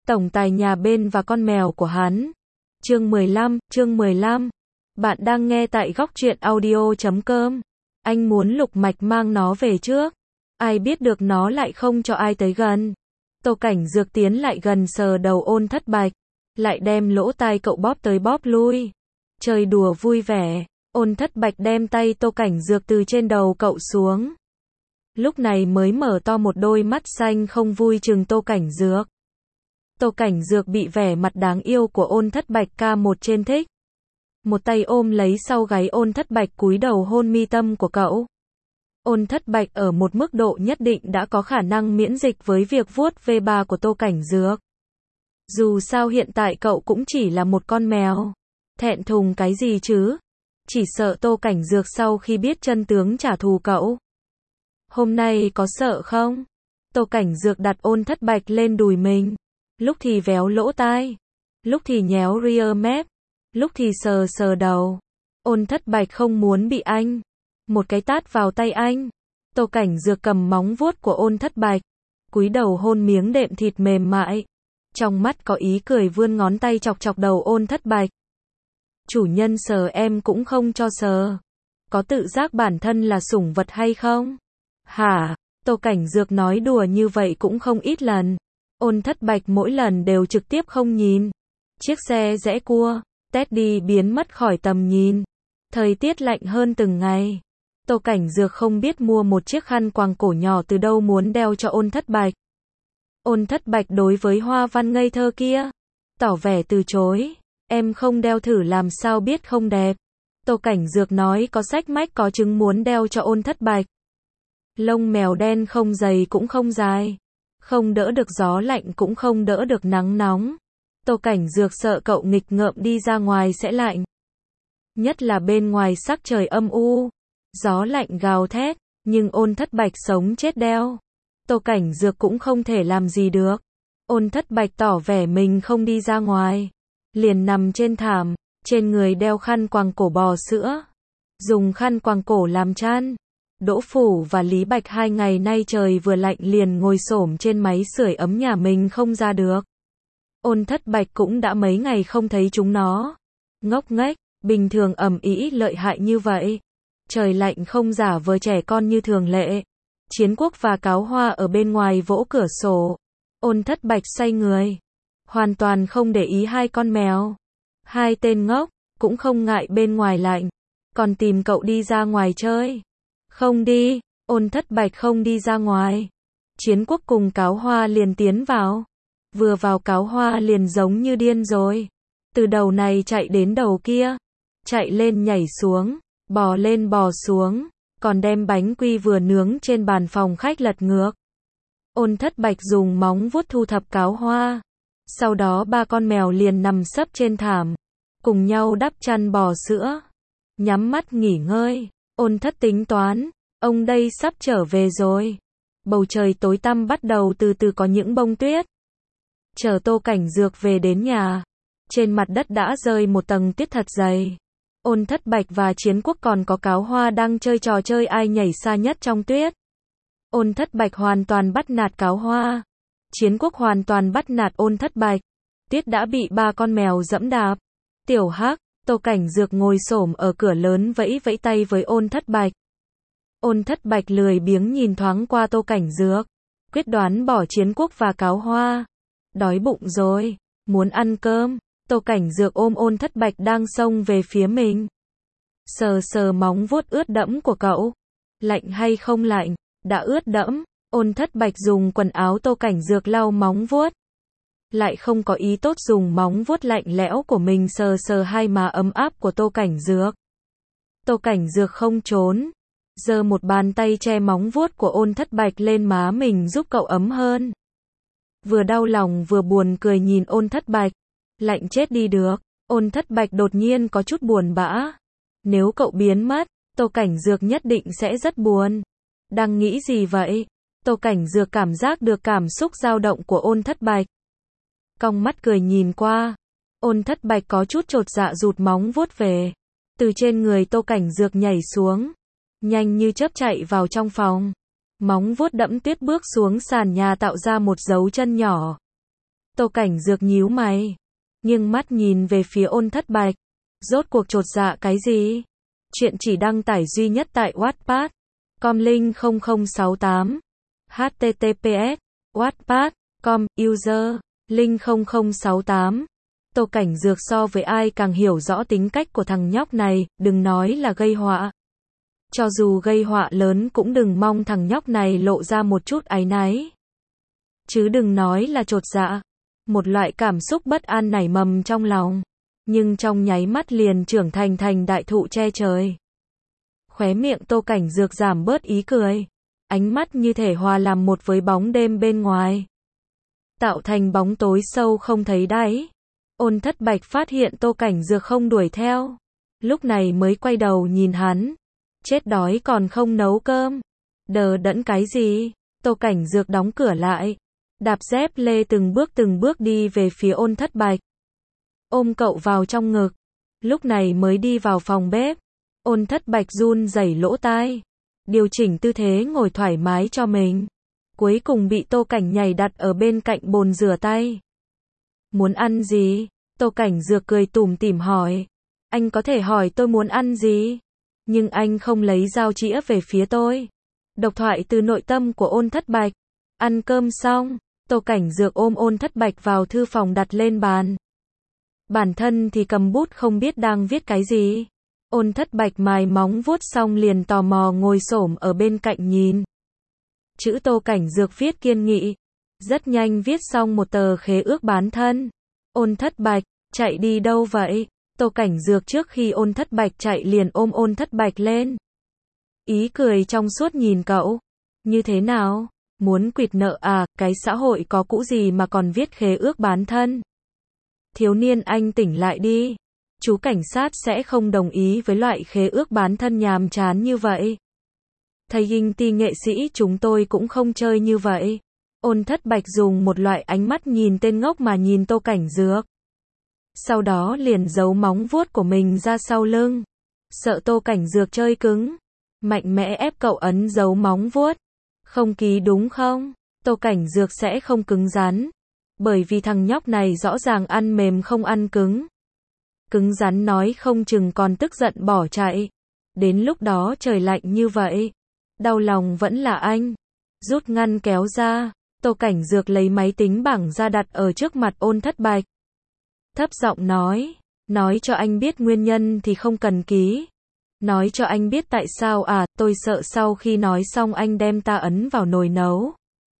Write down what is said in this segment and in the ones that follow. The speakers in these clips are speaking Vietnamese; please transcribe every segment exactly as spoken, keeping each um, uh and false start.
tổng tài nhà bên và con mèo của hắn. Chương mười lăm, chương mười lăm. Bạn đang nghe tại góc truyện audio chấm com. Anh muốn Lục Mạch mang nó về trước. Ai biết được nó lại không cho ai tới gần. Tô Cảnh Dược tiến lại gần sờ đầu Ôn Thất Bạch, lại đem lỗ tai cậu bóp tới bóp lui. Chơi đùa vui vẻ. Ôn Thất Bạch đem tay Tô Cảnh Dược từ trên đầu cậu xuống. Lúc này mới mở to một đôi mắt xanh không vui trừng Tô Cảnh Dược. Tô Cảnh Dược bị vẻ mặt đáng yêu của Ôn Thất Bạch ca một trên thích. Một tay ôm lấy sau gáy Ôn Thất Bạch cúi đầu hôn mi tâm của cậu. Ôn Thất Bạch ở một mức độ nhất định đã có khả năng miễn dịch với việc vuốt ve ba của Tô Cảnh Dược. Dù sao hiện tại cậu cũng chỉ là một con mèo. Thẹn thùng cái gì chứ? Chỉ sợ Tô Cảnh Dược sau khi biết chân tướng trả thù cậu. Hôm nay có sợ không? Tô Cảnh Dược đặt Ôn Thất Bạch lên đùi mình. Lúc thì véo lỗ tai, lúc thì nhéo rear mép, lúc thì sờ sờ đầu. Ôn Thất Bạch không muốn bị anh một cái tát vào tay anh. Tô Cảnh Dược cầm móng vuốt của Ôn Thất Bạch, cúi đầu hôn miếng đệm thịt mềm mại. Trong mắt có ý cười vươn ngón tay chọc chọc đầu Ôn Thất Bạch. Chủ nhân sờ em cũng không cho sờ. Có tự giác bản thân là sủng vật hay không? Hả? Tô Cảnh Dược nói đùa như vậy cũng không ít lần. Ôn Thất Bạch mỗi lần đều trực tiếp không nhìn. Chiếc xe rẽ cua, Teddy biến mất khỏi tầm nhìn. Thời tiết lạnh hơn từng ngày. Tô Cảnh Dược không biết mua một chiếc khăn quàng cổ nhỏ từ đâu muốn đeo cho Ôn Thất Bạch. Ôn Thất Bạch đối với hoa văn ngây thơ kia tỏ vẻ từ chối. Em không đeo thử làm sao biết không đẹp. Tô Cảnh Dược nói có sách mách có chứng muốn đeo cho Ôn Thất Bạch. Lông mèo đen không dày cũng không dài. Không đỡ được gió lạnh cũng không đỡ được nắng nóng. Tô Cảnh Dược sợ cậu nghịch ngợm đi ra ngoài sẽ lạnh. Nhất là bên ngoài sắc trời âm u. Gió lạnh gào thét. Nhưng Ôn Thất Bạch sống chết đeo. Tô Cảnh Dược cũng không thể làm gì được. Ôn Thất Bạch tỏ vẻ mình không đi ra ngoài. Liền nằm trên thảm. Trên người đeo khăn quàng cổ bò sữa. Dùng khăn quàng cổ làm chăn. Đỗ Phủ và Lý Bạch hai ngày nay trời vừa lạnh liền ngồi xổm trên máy sưởi ấm nhà mình không ra được. Ôn Thất Bạch cũng đã mấy ngày không thấy chúng nó. Ngốc nghếch, bình thường ầm ĩ lợi hại như vậy. Trời lạnh không giả vờ trẻ con như thường lệ. Chiến Quốc và Cáo Hoa ở bên ngoài vỗ cửa sổ. Ôn Thất Bạch xoay người. Hoàn toàn không để ý hai con mèo. Hai tên ngốc, cũng không ngại bên ngoài lạnh. Còn tìm cậu đi ra ngoài chơi. Không đi, Ôn Thất Bạch không đi ra ngoài. Chiến Quốc cùng Cáo Hoa liền tiến vào. Vừa vào Cáo Hoa liền giống như điên rồi. Từ đầu này chạy đến đầu kia. Chạy lên nhảy xuống, bò lên bò xuống. Còn đem bánh quy vừa nướng trên bàn phòng khách lật ngược. Ôn Thất Bạch dùng móng vuốt thu thập Cáo Hoa. Sau đó ba con mèo liền nằm sấp trên thảm. Cùng nhau đắp chăn bò sữa. Nhắm mắt nghỉ ngơi. Ôn Thất tính toán, ông đây sắp trở về rồi. Bầu trời tối tăm bắt đầu từ từ có những bông tuyết. Chờ Tô Cảnh Dược về đến nhà. Trên mặt đất đã rơi một tầng tuyết thật dày. Ôn Thất Bạch và Chiến Quốc còn có Cáo Hoa đang chơi trò chơi ai nhảy xa nhất trong tuyết. Ôn Thất Bạch hoàn toàn bắt nạt Cáo Hoa. Chiến Quốc hoàn toàn bắt nạt Ôn Thất Bạch. Tuyết đã bị ba con mèo dẫm đạp. Tiểu Hắc, Tô Cảnh Dược ngồi xổm ở cửa lớn vẫy vẫy tay với Ôn Thất Bạch. Ôn Thất Bạch lười biếng nhìn thoáng qua Tô Cảnh Dược. Quyết đoán bỏ Chiến Quốc và Cáo Hoa. Đói bụng rồi, muốn ăn cơm. Tô Cảnh Dược ôm Ôn Thất Bạch đang xông về phía mình. Sờ sờ móng vuốt ướt đẫm của cậu. Lạnh hay không lạnh? Đã ướt đẫm. Ôn Thất Bạch dùng quần áo Tô Cảnh Dược lau móng vuốt. Lại không có ý tốt dùng móng vuốt lạnh lẽo của mình sờ sờ hai má ấm áp của Tô Cảnh Dược. Tô Cảnh Dược không trốn. Giơ một bàn tay che móng vuốt của Ôn Thất Bạch lên má mình giúp cậu ấm hơn. Vừa đau lòng vừa buồn cười nhìn Ôn Thất Bạch. Lạnh chết đi được. Ôn Thất Bạch đột nhiên có chút buồn bã. Nếu cậu biến mất, Tô Cảnh Dược nhất định sẽ rất buồn. Đang nghĩ gì vậy? Tô Cảnh Dược cảm giác được cảm xúc dao động của Ôn Thất Bạch. Cong mắt cười nhìn qua. Ôn Thất Bạch có chút chột dạ rụt móng vuốt về. Từ trên người Tô Cảnh Dược nhảy xuống. Nhanh như chớp chạy vào trong phòng. Móng vuốt đẫm tuyết bước xuống sàn nhà tạo ra một dấu chân nhỏ. Tô Cảnh Dược nhíu mày, nghiêng mắt nhìn về phía Ôn Thất Bạch. Rốt cuộc chột dạ cái gì? Chuyện chỉ đăng tải duy nhất tại Wattpad. Com link không không sáu tám. H T T P S. Wattpad. Com. User. Link không không sáu tám. Tô Cảnh Dược so với ai càng hiểu rõ tính cách của thằng nhóc này, đừng nói là gây họa. Cho dù gây họa lớn cũng đừng mong thằng nhóc này lộ ra một chút áy náy. Chứ đừng nói là chột dạ. Một loại cảm xúc bất an nảy mầm trong lòng, nhưng trong nháy mắt liền trưởng thành thành đại thụ che trời. Khóe miệng Tô Cảnh Dược giảm bớt ý cười, ánh mắt như thể hòa làm một với bóng đêm bên ngoài, tạo thành bóng tối sâu không thấy đáy. Ôn Thất Bạch phát hiện Tô Cảnh Dược không đuổi theo, lúc này mới quay đầu nhìn hắn. Chết đói còn không nấu cơm, đờ đẫn cái gì? Tô Cảnh Dược đóng cửa lại, đạp dép lê từng bước từng bước đi về phía Ôn Thất Bạch, ôm cậu vào trong ngực, lúc này mới đi vào phòng bếp. Ôn Thất Bạch run rẩy lỗ tai, điều chỉnh tư thế ngồi thoải mái cho mình, cuối cùng bị Tô Cảnh nhảy đặt ở bên cạnh bồn rửa tay. Muốn ăn gì? Tô Cảnh Dược cười tủm tỉm hỏi. Anh có thể hỏi tôi muốn ăn gì, nhưng anh không lấy dao chĩa về phía tôi. Độc thoại từ nội tâm của Ôn Thất Bạch. Ăn cơm xong, Tô Cảnh Dược ôm Ôn Thất Bạch vào thư phòng đặt lên bàn. Bản thân thì cầm bút không biết đang viết cái gì. Ôn Thất Bạch mài móng vuốt xong liền tò mò ngồi xổm ở bên cạnh nhìn. Chữ Tô Cảnh Dược viết kiên nghị, rất nhanh viết xong một tờ khế ước bán thân. Ôn Thất Bạch, chạy đi đâu vậy? Tô Cảnh Dược trước khi Ôn Thất Bạch chạy liền ôm Ôn Thất Bạch lên. Ý cười trong suốt nhìn cậu. Như thế nào? Muốn quỵt nợ à? Cái xã hội có cũ gì mà còn viết khế ước bán thân? Thiếu niên anh tỉnh lại đi. Chú cảnh sát sẽ không đồng ý với loại khế ước bán thân nhàm chán như vậy. Thầy Dinh Ti nghệ sĩ chúng tôi cũng không chơi như vậy. Ôn Thất Bạch dùng một loại ánh mắt nhìn tên ngốc mà nhìn Tô Cảnh Dược. Sau đó liền giấu móng vuốt của mình ra sau lưng. Sợ Tô Cảnh Dược chơi cứng, mạnh mẽ ép cậu ấn giấu móng vuốt. Không ký đúng không? Tô Cảnh Dược sẽ không cứng rắn. Bởi vì thằng nhóc này rõ ràng ăn mềm không ăn cứng. Cứng rắn nói không chừng còn tức giận bỏ chạy. Đến lúc đó trời lạnh như vậy, đau lòng vẫn là anh. Rút ngăn kéo ra, Tô Cảnh Dược lấy máy tính bảng ra đặt ở trước mặt Ôn Thất Bạch. Thấp giọng nói, nói cho anh biết nguyên nhân thì không cần ký. Nói cho anh biết tại sao à, tôi sợ sau khi nói xong anh đem ta ấn vào nồi nấu.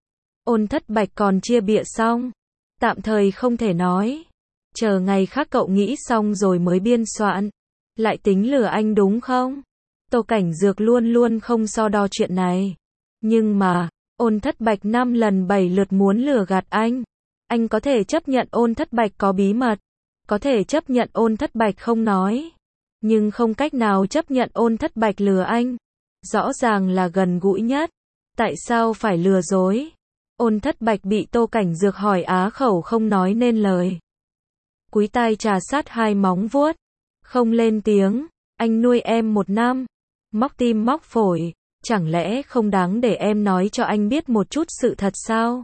Ôn Thất Bạch còn chia bịa xong, tạm thời không thể nói. Chờ ngày khác cậu nghĩ xong rồi mới biên soạn. Lại tính lừa anh đúng không? Tô Cảnh Dược luôn luôn không so đo chuyện này. Nhưng mà, Ôn Thất Bạch năm lần bảy lượt muốn lừa gạt anh. Anh có thể chấp nhận Ôn Thất Bạch có bí mật. Có thể chấp nhận Ôn Thất Bạch không nói. Nhưng không cách nào chấp nhận Ôn Thất Bạch lừa anh. Rõ ràng là gần gũi nhất. Tại sao phải lừa dối? Ôn Thất Bạch bị Tô Cảnh Dược hỏi á khẩu không nói nên lời. Cúi tai trà sát hai móng vuốt. Không lên tiếng. Anh nuôi em một năm. Móc tim móc phổi. Chẳng lẽ không đáng để em nói cho anh biết một chút sự thật sao?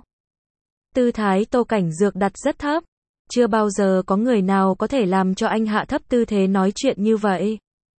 Tư thái Tô Cảnh Dược đặt rất thấp. Chưa bao giờ có người nào có thể làm cho anh hạ thấp tư thế nói chuyện như vậy.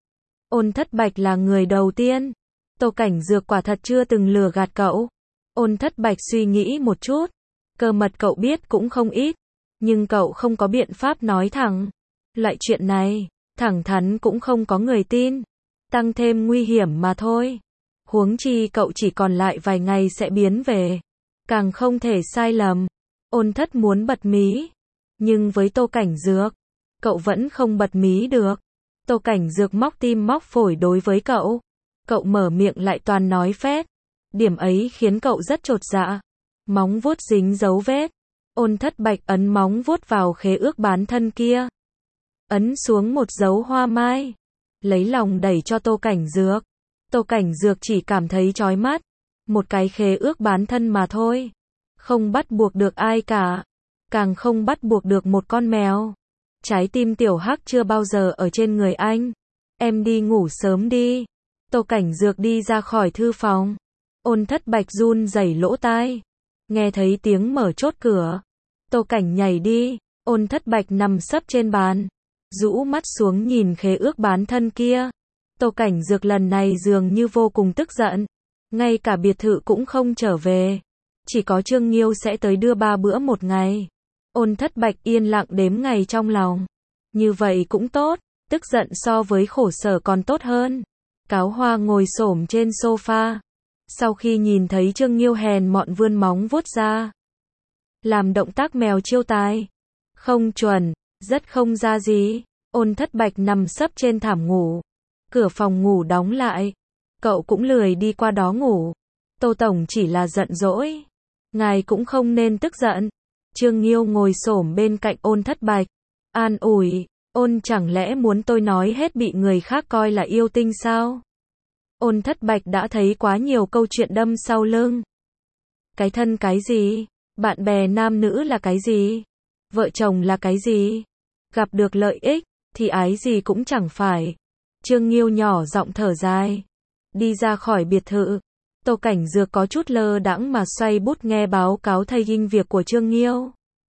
Ôn Thất Bạch là người đầu tiên. Tô Cảnh Dược quả thật chưa từng lừa gạt cậu. Ôn Thất Bạch suy nghĩ một chút. Cơ mật cậu biết cũng không ít. Nhưng cậu không có biện pháp nói thẳng. Loại chuyện này, thẳng thắn cũng không có người tin. Tăng thêm nguy hiểm mà thôi. Huống chi cậu chỉ còn lại vài ngày sẽ biến về. Càng không thể sai lầm. Ôn Thất muốn bật mí. Nhưng với Tô Cảnh Dược, cậu vẫn không bật mí được. Tô Cảnh Dược móc tim móc phổi đối với cậu. Cậu mở miệng lại toàn nói phét. Điểm ấy khiến cậu rất chột dạ. Móng vuốt dính dấu vết. Ôn Thất Bạch ấn móng vuốt vào khế ước bán thân kia. Ấn xuống một dấu hoa mai. Lấy lòng đẩy cho Tô Cảnh Dược. Tô Cảnh Dược chỉ cảm thấy chói mắt. Một cái khế ước bán thân mà thôi. Không bắt buộc được ai cả. Càng không bắt buộc được một con mèo. Trái tim tiểu hắc chưa bao giờ ở trên người anh. Em đi ngủ sớm đi. Tô Cảnh Dược đi ra khỏi thư phòng. Ôn Thất Bạch run rẩy lỗ tai. Nghe thấy tiếng mở chốt cửa. Tô Cảnh nhảy đi, Ôn Thất Bạch nằm sấp trên bàn, rũ mắt xuống nhìn khế ước bán thân kia. Tô Cảnh Dược lần này dường như vô cùng tức giận, ngay cả biệt thự cũng không trở về, chỉ có Trương Nghiêu sẽ tới đưa ba bữa một ngày. Ôn Thất Bạch yên lặng đếm ngày trong lòng, như vậy cũng tốt, tức giận so với khổ sở còn tốt hơn. Cáo Hoa ngồi xổm trên sofa, sau khi nhìn thấy Trương Nghiêu hèn mọn vươn móng vuốt ra, làm động tác mèo chiêu tài, không chuẩn, rất không ra gì. Ôn Thất Bạch nằm sấp trên thảm ngủ, cửa phòng ngủ đóng lại, cậu cũng lười đi qua đó ngủ. Tô Tổng chỉ là giận dỗi, ngài cũng không nên tức giận. Trương Nghiêu ngồi xổm bên cạnh Ôn Thất Bạch, an ủi, ôn chẳng lẽ muốn tôi nói hết bị người khác coi là yêu tinh sao? Ôn Thất Bạch đã thấy quá nhiều câu chuyện đâm sau lưng. Cái thân cái gì? Bạn bè nam nữ là cái gì? Vợ chồng là cái gì? Gặp được lợi ích, thì ái gì cũng chẳng phải. Trương Nghiêu nhỏ giọng thở dài, đi ra khỏi biệt thự. Tô Cảnh Dược có chút lơ đãng mà xoay bút nghe báo cáo thay dinh việc của Trương Nghiêu.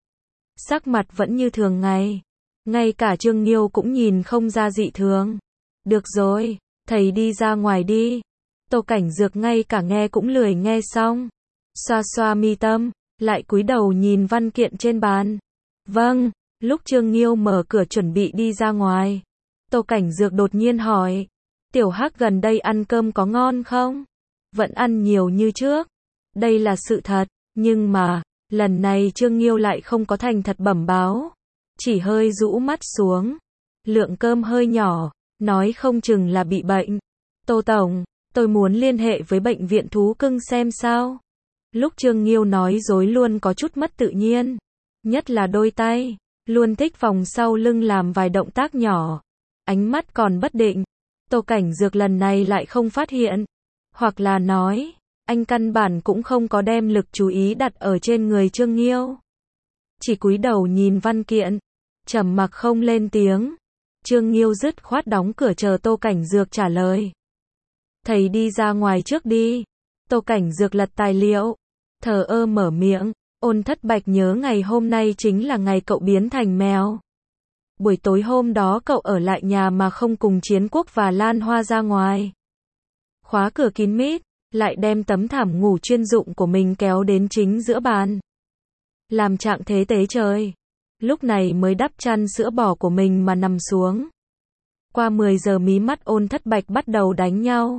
Sắc mặt vẫn như thường ngày, ngay cả Trương Nghiêu cũng nhìn không ra dị thường. Được rồi, thầy đi ra ngoài đi. Tô Cảnh Dược ngay cả nghe cũng lười nghe xong, xoa xoa mi tâm, lại cúi đầu nhìn văn kiện trên bàn. Vâng. Lúc Trương Nghiêu mở cửa chuẩn bị đi ra ngoài, Tô Cảnh Dược đột nhiên hỏi, Tiểu Hắc gần đây ăn cơm có ngon không? Vẫn ăn nhiều như trước. Đây là sự thật, nhưng mà, lần này Trương Nghiêu lại không có thành thật bẩm báo, chỉ hơi rũ mắt xuống. Lượng cơm hơi nhỏ, nói không chừng là bị bệnh. Tô Tổng, tôi muốn liên hệ với bệnh viện thú cưng xem sao. Lúc Trương Nghiêu nói dối luôn có chút mất tự nhiên, nhất là đôi tay, luôn thích vòng sau lưng làm vài động tác nhỏ, ánh mắt còn bất định. Tô Cảnh Dược lần này lại không phát hiện, hoặc là nói, anh căn bản cũng không có đem lực chú ý đặt ở trên người Trương Nghiêu, chỉ cúi đầu nhìn văn kiện, trầm mặc không lên tiếng. Trương Nghiêu dứt khoát đóng cửa chờ Tô Cảnh Dược trả lời. Thầy đi ra ngoài trước đi. Tô Cảnh Dược lật tài liệu, thờ ơ mở miệng. Ôn Thất Bạch nhớ ngày hôm nay chính là ngày cậu biến thành mèo. Buổi tối hôm đó cậu ở lại nhà mà không cùng Chiến Quốc và Lan Hoa ra ngoài. Khóa cửa kín mít, lại đem tấm thảm ngủ chuyên dụng của mình kéo đến chính giữa bàn. Làm trạng thế tế trời. Lúc này mới đắp chăn sữa bò của mình mà nằm xuống. Qua mười giờ mí mắt Ôn Thất Bạch bắt đầu đánh nhau.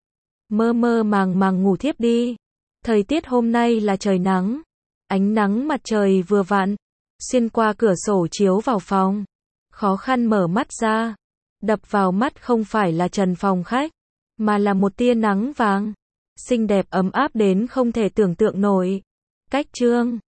Mơ mơ màng màng ngủ thiếp đi. Thời tiết hôm nay là trời nắng. Ánh nắng mặt trời vừa vặn, xuyên qua cửa sổ chiếu vào phòng. Khó khăn mở mắt ra. Đập vào mắt không phải là trần phòng khách, mà là một tia nắng vàng. Xinh đẹp ấm áp đến không thể tưởng tượng nổi. Cách chương